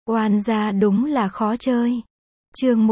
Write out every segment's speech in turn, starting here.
Oan gia đúng là khó chơi. Chương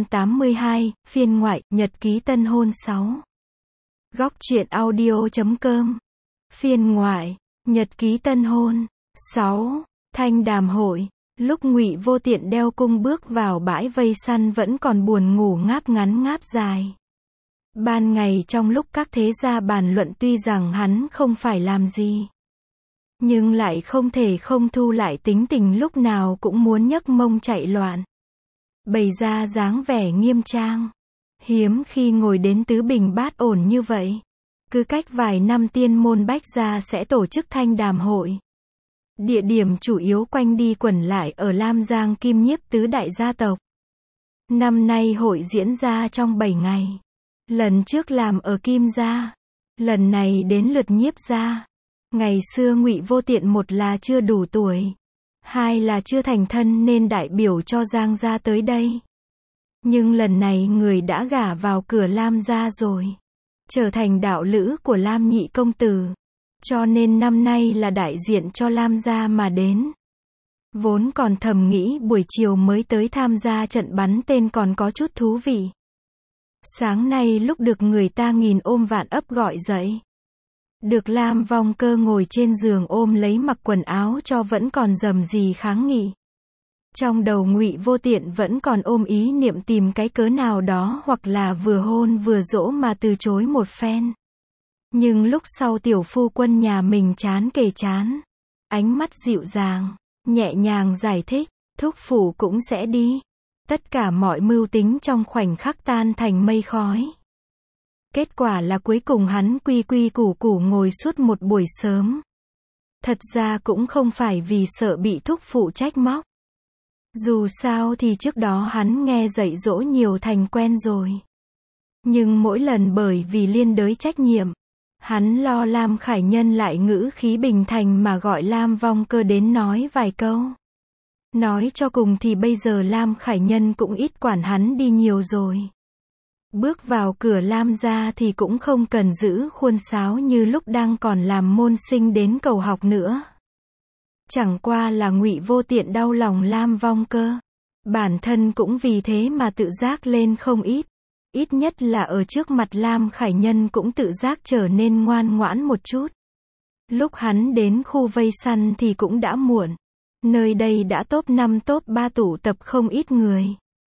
182, phiên ngoại, nhật ký tân hôn 6. Góc truyện audio.com. Phiên ngoại, nhật ký tân hôn 6. Thanh đàm hội. Lúc Ngụy Vô Tiện đeo cung bước vào bãi vây săn vẫn còn buồn ngủ ngáp ngắn ngáp dài. Ban ngày trong lúc các thế gia bàn luận tuy rằng hắn không phải làm gì, nhưng lại không thể không thu lại tính tình lúc nào cũng muốn nhấc mông chạy loạn. Bày ra dáng vẻ nghiêm trang. Hiếm khi ngồi đến tứ bình bát ổn như vậy. Cứ cách vài năm tiên môn bách gia sẽ tổ chức thanh đàm hội. Địa điểm chủ yếu quanh đi quẩn lại ở Lam Giang Kim Nhiếp tứ đại gia tộc. Năm nay hội diễn ra trong 7 ngày. Lần trước làm ở Kim gia, lần này đến lượt Nhiếp gia. Ngày xưa Ngụy Vô Tiện một là chưa đủ tuổi, hai là chưa thành thân nên đại biểu cho Giang gia tới đây. Nhưng lần này người đã gả vào cửa Lam gia rồi, trở thành đạo lữ của Lam nhị công tử, cho nên năm nay là đại diện cho Lam gia mà đến. Vốn còn thầm nghĩ buổi chiều mới tới tham gia trận bắn tên còn có chút thú vị. Sáng nay lúc được người ta nghìn ôm vạn ấp gọi dậy, được Lam Vong Cơ ngồi trên giường ôm lấy mặc quần áo cho vẫn còn dầm gì kháng nghị. Trong đầu Ngụy Vô Tiện vẫn còn ôm ý niệm tìm cái cớ nào đó hoặc là vừa hôn vừa dỗ mà từ chối một phen. Nhưng lúc sau tiểu phu quân nhà mình chán kề chán, ánh mắt dịu dàng, nhẹ nhàng giải thích, thúc phủ cũng sẽ đi. Tất cả mọi mưu tính trong khoảnh khắc tan thành mây khói. Kết quả là cuối cùng hắn quy quy củ củ ngồi suốt một buổi sớm. Thật ra cũng không phải vì sợ bị thúc phụ trách móc. Dù sao thì trước đó hắn nghe dạy dỗ nhiều thành quen rồi. Nhưng mỗi lần bởi vì liên đới trách nhiệm, hắn lo Lam Khải Nhân lại ngữ khí bình thành mà gọi Lam Vong Cơ đến nói vài câu. Nói cho cùng thì bây giờ Lam Khải Nhân cũng ít quản hắn đi nhiều rồi. Bước vào cửa Lam gia thì cũng không cần giữ khuôn sáo như lúc đang còn làm môn sinh đến cầu học nữa. Chẳng qua là Ngụy Vô Tiện đau lòng Lam Vong Cơ. Bản thân cũng vì thế mà tự giác lên không ít. Ít nhất là ở trước mặt Lam Khải Nhân cũng tự giác trở nên ngoan ngoãn một chút. Lúc hắn đến khu vây săn thì cũng đã muộn. Nơi đây đã top 5 top 3 tụ tập không ít người.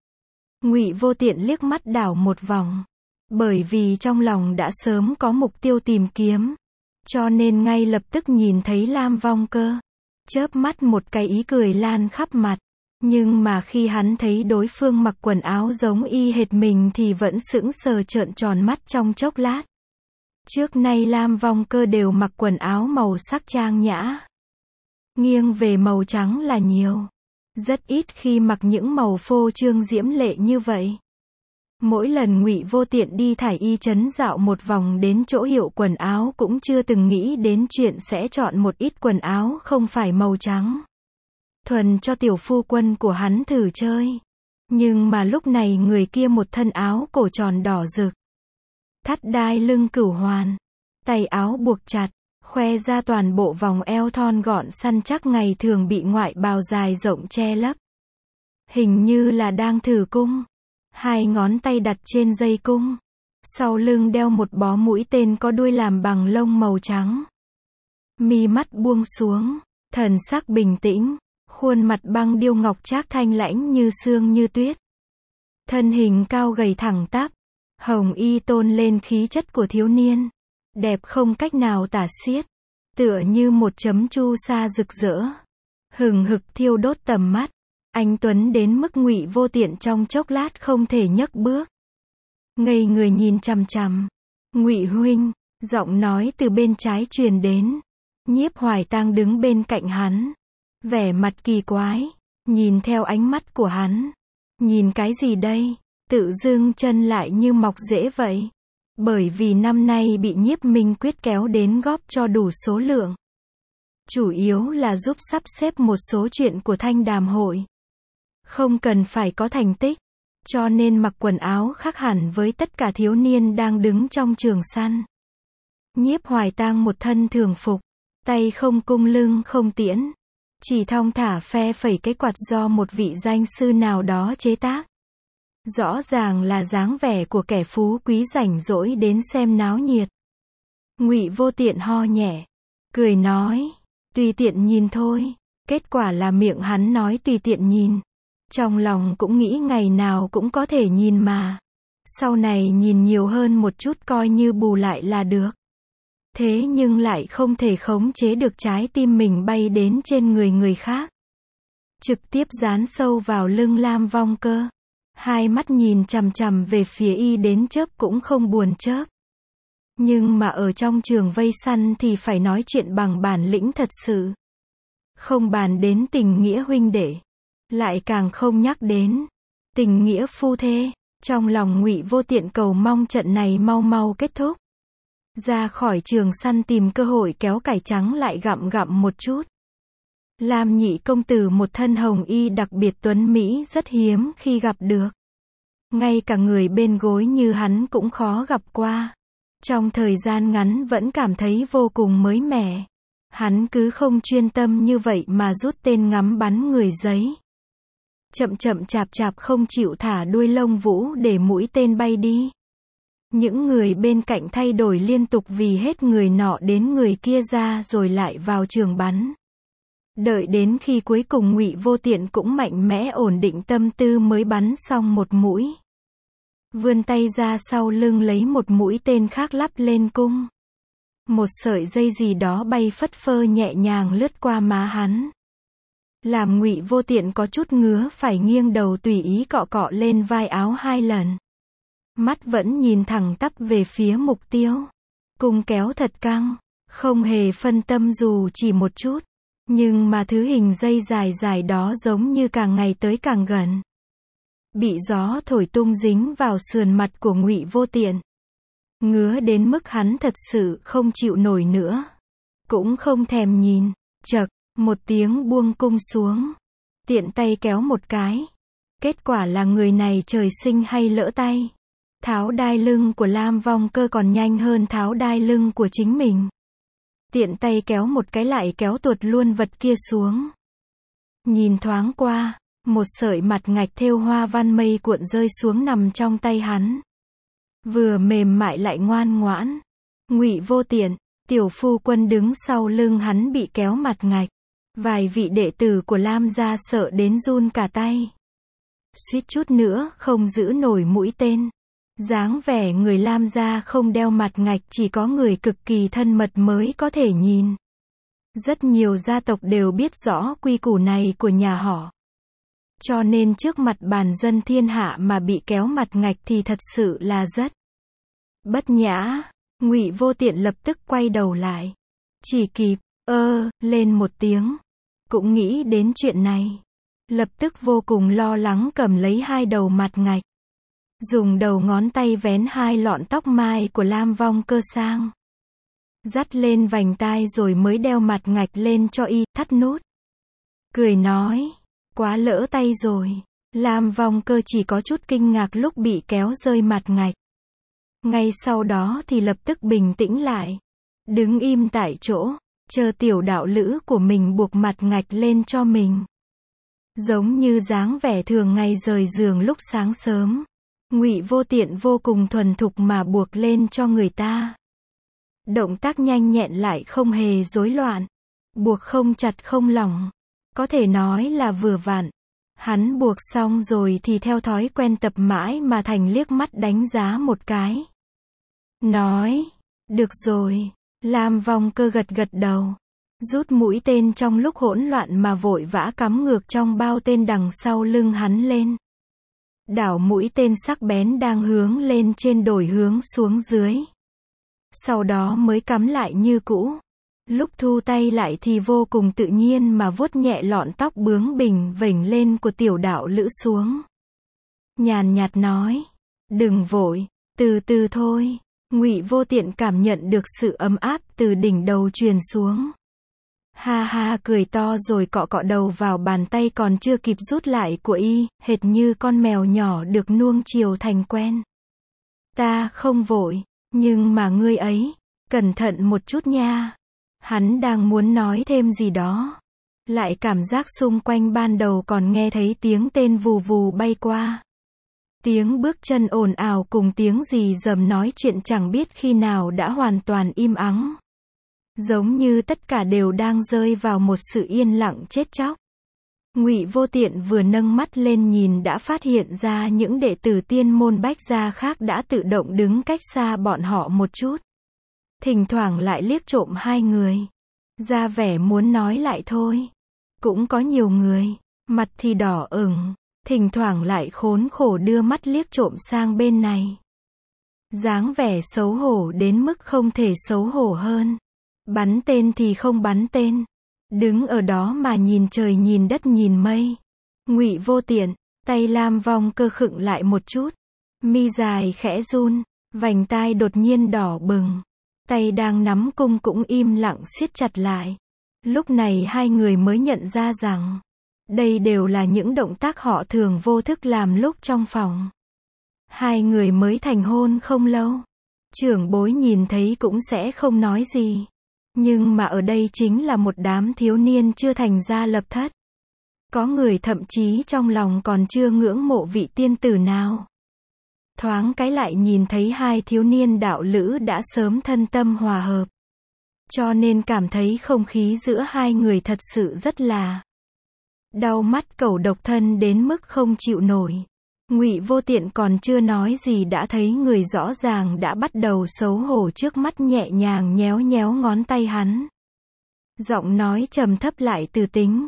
Ngụy Vô Tiện liếc mắt đảo một vòng. Bởi vì trong lòng đã sớm có mục tiêu tìm kiếm, cho nên ngay lập tức nhìn thấy Lam Vong Cơ, chớp mắt một cái ý cười lan khắp mặt. Nhưng mà khi hắn thấy đối phương mặc quần áo giống y hệt mình thì vẫn sững sờ trợn tròn mắt trong chốc lát. Trước nay Lam Vong Cơ đều mặc quần áo màu sắc trang nhã, nghiêng về màu trắng là nhiều. Rất ít khi mặc những màu phô trương diễm lệ như vậy. Mỗi lần Ngụy Vô Tiện đi thải y trấn dạo một vòng đến chỗ hiệu quần áo cũng chưa từng nghĩ đến chuyện sẽ chọn một ít quần áo không phải màu trắng, thuần cho tiểu phu quân của hắn thử chơi. Nhưng mà lúc này người kia một thân áo cổ tròn đỏ rực, thắt đai lưng cửu hoàn, tay áo buộc chặt, khoe ra toàn bộ vòng eo thon gọn săn chắc ngày thường bị ngoại bào dài rộng che lấp. Hình như là đang thử cung. Hai ngón tay đặt trên dây cung. Sau lưng đeo một bó mũi tên có đuôi làm bằng lông màu trắng. Mi mắt buông xuống, thần sắc bình tĩnh, khuôn mặt băng điêu ngọc trác thanh lãnh như sương như tuyết. Thân hình cao gầy thẳng tắp, hồng y tôn lên khí chất của thiếu niên. Đẹp không cách nào tả xiết, tựa như một chấm chu sa rực rỡ, hừng hực thiêu đốt tầm mắt. Anh tuấn đến mức Ngụy Vô Tiện trong chốc lát không thể nhấc bước, ngây người nhìn chằm chằm. Ngụy huynh, giọng nói từ bên trái truyền đến. Nhiếp Hoài Tang đứng bên cạnh hắn, vẻ mặt kỳ quái, nhìn theo ánh mắt của hắn. Nhìn cái gì đây? Tự dưng chân lại như mọc rễ vậy. Bởi vì năm nay bị Nhiếp Minh Quyết kéo đến góp cho đủ số lượng. Chủ yếu là giúp sắp xếp một số chuyện của thanh đàm hội. Không cần phải có thành tích, cho nên mặc quần áo khác hẳn với tất cả thiếu niên đang đứng trong trường săn. Nhiếp Hoài Tang một thân thường phục, tay không cung lưng không tiễn, chỉ thong thả phe phẩy cái quạt do một vị danh sư nào đó chế tác. Rõ ràng là dáng vẻ của kẻ phú quý rảnh rỗi đến xem náo nhiệt. Ngụy Vô Tiện ho nhẹ, cười nói, tùy tiện nhìn thôi. Kết quả là miệng hắn nói tùy tiện nhìn, trong lòng cũng nghĩ ngày nào cũng có thể nhìn mà. Sau này nhìn nhiều hơn một chút coi như bù lại là được. Thế nhưng lại không thể khống chế được trái tim mình bay đến trên người người khác. Trực tiếp dán sâu vào lưng Lam Vong Cơ. Hai mắt nhìn chằm chằm về phía y đến chớp cũng không buồn chớp. Nhưng mà ở trong trường vây săn thì phải nói chuyện bằng bản lĩnh thật sự. Không bàn đến tình nghĩa huynh đệ, lại càng không nhắc đến tình nghĩa phu thê. Trong lòng Ngụy Vô Tiện cầu mong trận này mau mau kết thúc. Ra khỏi trường săn tìm cơ hội kéo cải trắng lại gặm gặm một chút. Lam nhị công tử một thân hồng y đặc biệt tuấn mỹ rất hiếm khi gặp được. Ngay cả người bên gối như hắn cũng khó gặp qua. Trong thời gian ngắn vẫn cảm thấy vô cùng mới mẻ. Hắn cứ không chuyên tâm như vậy mà rút tên ngắm bắn người giấy. Chậm chậm chạp chạp không chịu thả đuôi lông vũ để mũi tên bay đi. Những người bên cạnh thay đổi liên tục vì hết người nọ đến người kia ra rồi lại vào trường bắn. Đợi đến khi cuối cùng Ngụy Vô Tiện cũng mạnh mẽ ổn định tâm tư mới bắn xong một mũi. Vươn tay ra sau lưng lấy một mũi tên khác lắp lên cung. Một sợi dây gì đó bay phất phơ nhẹ nhàng lướt qua má hắn. Làm Ngụy Vô Tiện có chút ngứa phải nghiêng đầu tùy ý cọ cọ lên vai áo 2 lần. Mắt vẫn nhìn thẳng tắp về phía mục tiêu. Cung kéo thật căng, không hề phân tâm dù chỉ một chút. Nhưng mà thứ hình dây dài dài đó giống như càng ngày tới càng gần. Bị gió thổi tung dính vào sườn mặt của Ngụy Vô Tiện. Ngứa đến mức hắn thật sự không chịu nổi nữa. Cũng không thèm nhìn. Chậc, một tiếng buông cung xuống. Tiện tay kéo một cái. Kết quả là người này trời sinh hay lỡ tay. Tháo đai lưng của Lam Vong Cơ còn nhanh hơn tháo đai lưng của chính mình. Tiện tay kéo một cái lại kéo tuột luôn vật kia xuống. Nhìn thoáng qua, một sợi mặt ngạch thêu hoa văn mây cuộn rơi xuống nằm trong tay hắn. Vừa mềm mại lại ngoan ngoãn. Ngụy Vô Tiện, tiểu phu quân đứng sau lưng hắn bị kéo mặt ngạch. Vài vị đệ tử của Lam gia sợ đến run cả tay. Suýt chút nữa không giữ nổi mũi tên. Dáng vẻ người Lam gia không đeo mặt ngạch chỉ có người cực kỳ thân mật mới có thể nhìn. Rất nhiều gia tộc đều biết rõ quy củ này của nhà họ. Cho nên trước mặt bàn dân thiên hạ mà bị kéo mặt ngạch thì thật sự là rất bất nhã. Ngụy Vô Tiện lập tức quay đầu lại. Chỉ kịp, lên một tiếng. Cũng nghĩ đến chuyện này. Lập tức vô cùng lo lắng cầm lấy 2 đầu mặt ngạch. Dùng đầu ngón tay vén 2 lọn tóc mai của Lam Vong Cơ sang. Dắt lên vành tai rồi mới đeo mặt ngạch lên cho y, thắt nút. Cười nói, quá lỡ tay rồi. Lam Vong Cơ chỉ có chút kinh ngạc lúc bị kéo rơi mặt ngạch. Ngay sau đó thì lập tức bình tĩnh lại. Đứng im tại chỗ, chờ tiểu đạo lữ của mình buộc mặt ngạch lên cho mình. Giống như dáng vẻ thường ngày rời giường lúc sáng sớm. Ngụy Vô Tiện vô cùng thuần thục mà buộc lên cho người ta. Động tác nhanh nhẹn lại không hề rối loạn. Buộc không chặt không lỏng. Có thể nói là vừa vặn. Hắn buộc xong rồi thì theo thói quen tập mãi mà thành liếc mắt đánh giá một cái. Nói, được rồi. Lam Vong Cơ gật gật đầu. Rút mũi tên trong lúc hỗn loạn mà vội vã cắm ngược trong bao tên đằng sau lưng hắn lên. Đảo mũi tên sắc bén đang hướng lên trên đổi hướng xuống dưới. Sau đó mới cắm lại như cũ. Lúc thu tay lại thì vô cùng tự nhiên mà vuốt nhẹ lọn tóc bướng bỉnh vểnh lên của tiểu đạo lữ xuống. Nhàn nhạt nói, đừng vội, từ từ thôi. Ngụy Vô Tiện cảm nhận được sự ấm áp từ đỉnh đầu truyền xuống. Ha ha cười to rồi cọ cọ đầu vào bàn tay còn chưa kịp rút lại của y, hệt như con mèo nhỏ được nuông chiều thành quen. Ta không vội, nhưng mà ngươi ấy, cẩn thận một chút nha. Hắn đang muốn nói thêm gì đó. Lại cảm giác xung quanh ban đầu còn nghe thấy tiếng tên vù vù bay qua. Tiếng bước chân ồn ào cùng tiếng rì rầm nói chuyện chẳng biết khi nào đã hoàn toàn im ắng. Giống như tất cả đều đang rơi vào một sự yên lặng chết chóc. Ngụy Vô Tiện vừa nâng mắt lên nhìn đã phát hiện ra những đệ tử tiên môn Bách gia khác đã tự động đứng cách xa bọn họ một chút. Thỉnh thoảng lại liếc trộm hai người. Ra vẻ muốn nói lại thôi. Cũng có nhiều người, mặt thì đỏ ửng, thỉnh thoảng lại khốn khổ đưa mắt liếc trộm sang bên này. Dáng vẻ xấu hổ đến mức không thể xấu hổ hơn. Bắn tên thì không bắn tên. Đứng ở đó mà nhìn trời nhìn đất nhìn mây. Ngụy Vô Tiện, tay Lam Vong Cơ khựng lại một chút. Mi dài khẽ run, vành tai đột nhiên đỏ bừng. Tay đang nắm cung cũng im lặng siết chặt lại. Lúc này hai người mới nhận ra rằng, đây đều là những động tác họ thường vô thức làm lúc trong phòng. Hai người mới thành hôn không lâu. Trưởng bối nhìn thấy cũng sẽ không nói gì. Nhưng mà ở đây chính là một đám thiếu niên chưa thành gia lập thất. Có người thậm chí trong lòng còn chưa ngưỡng mộ vị tiên tử nào. Thoáng cái lại nhìn thấy hai thiếu niên đạo lữ đã sớm thân tâm hòa hợp. Cho nên cảm thấy không khí giữa hai người thật sự rất là đau mắt cẩu độc thân đến mức không chịu nổi. Ngụy Vô Tiện còn chưa nói gì đã thấy người rõ ràng đã bắt đầu xấu hổ trước mắt nhẹ nhàng nhéo nhéo ngón tay hắn. Giọng nói trầm thấp lại từ tính.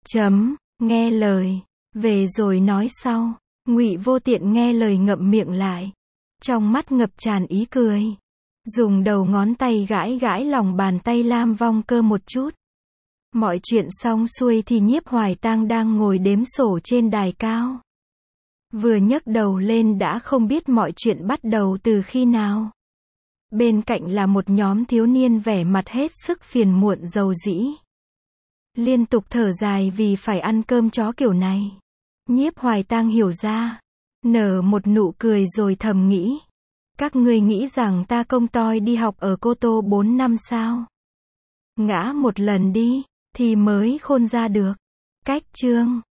Nghe lời. Về rồi nói sau. Ngụy Vô Tiện nghe lời ngậm miệng lại. Trong mắt ngập tràn ý cười. Dùng đầu ngón tay gãi gãi lòng bàn tay Lam Vong Cơ một chút. Mọi chuyện xong xuôi thì Nhiếp Hoài Tang đang ngồi đếm sổ trên đài cao. Vừa nhấc đầu lên đã không biết mọi chuyện bắt đầu từ khi nào. Bên cạnh là một nhóm thiếu niên vẻ mặt hết sức phiền muộn rầu rĩ. Liên tục thở dài vì phải ăn cơm chó kiểu này. Nhiếp Hoài Tang hiểu ra. Nở một nụ cười rồi thầm nghĩ. Các ngươi nghĩ rằng ta công toi đi học ở Cô Tô 4 năm sao? Ngã một lần đi, thì mới khôn ra được. Cách chương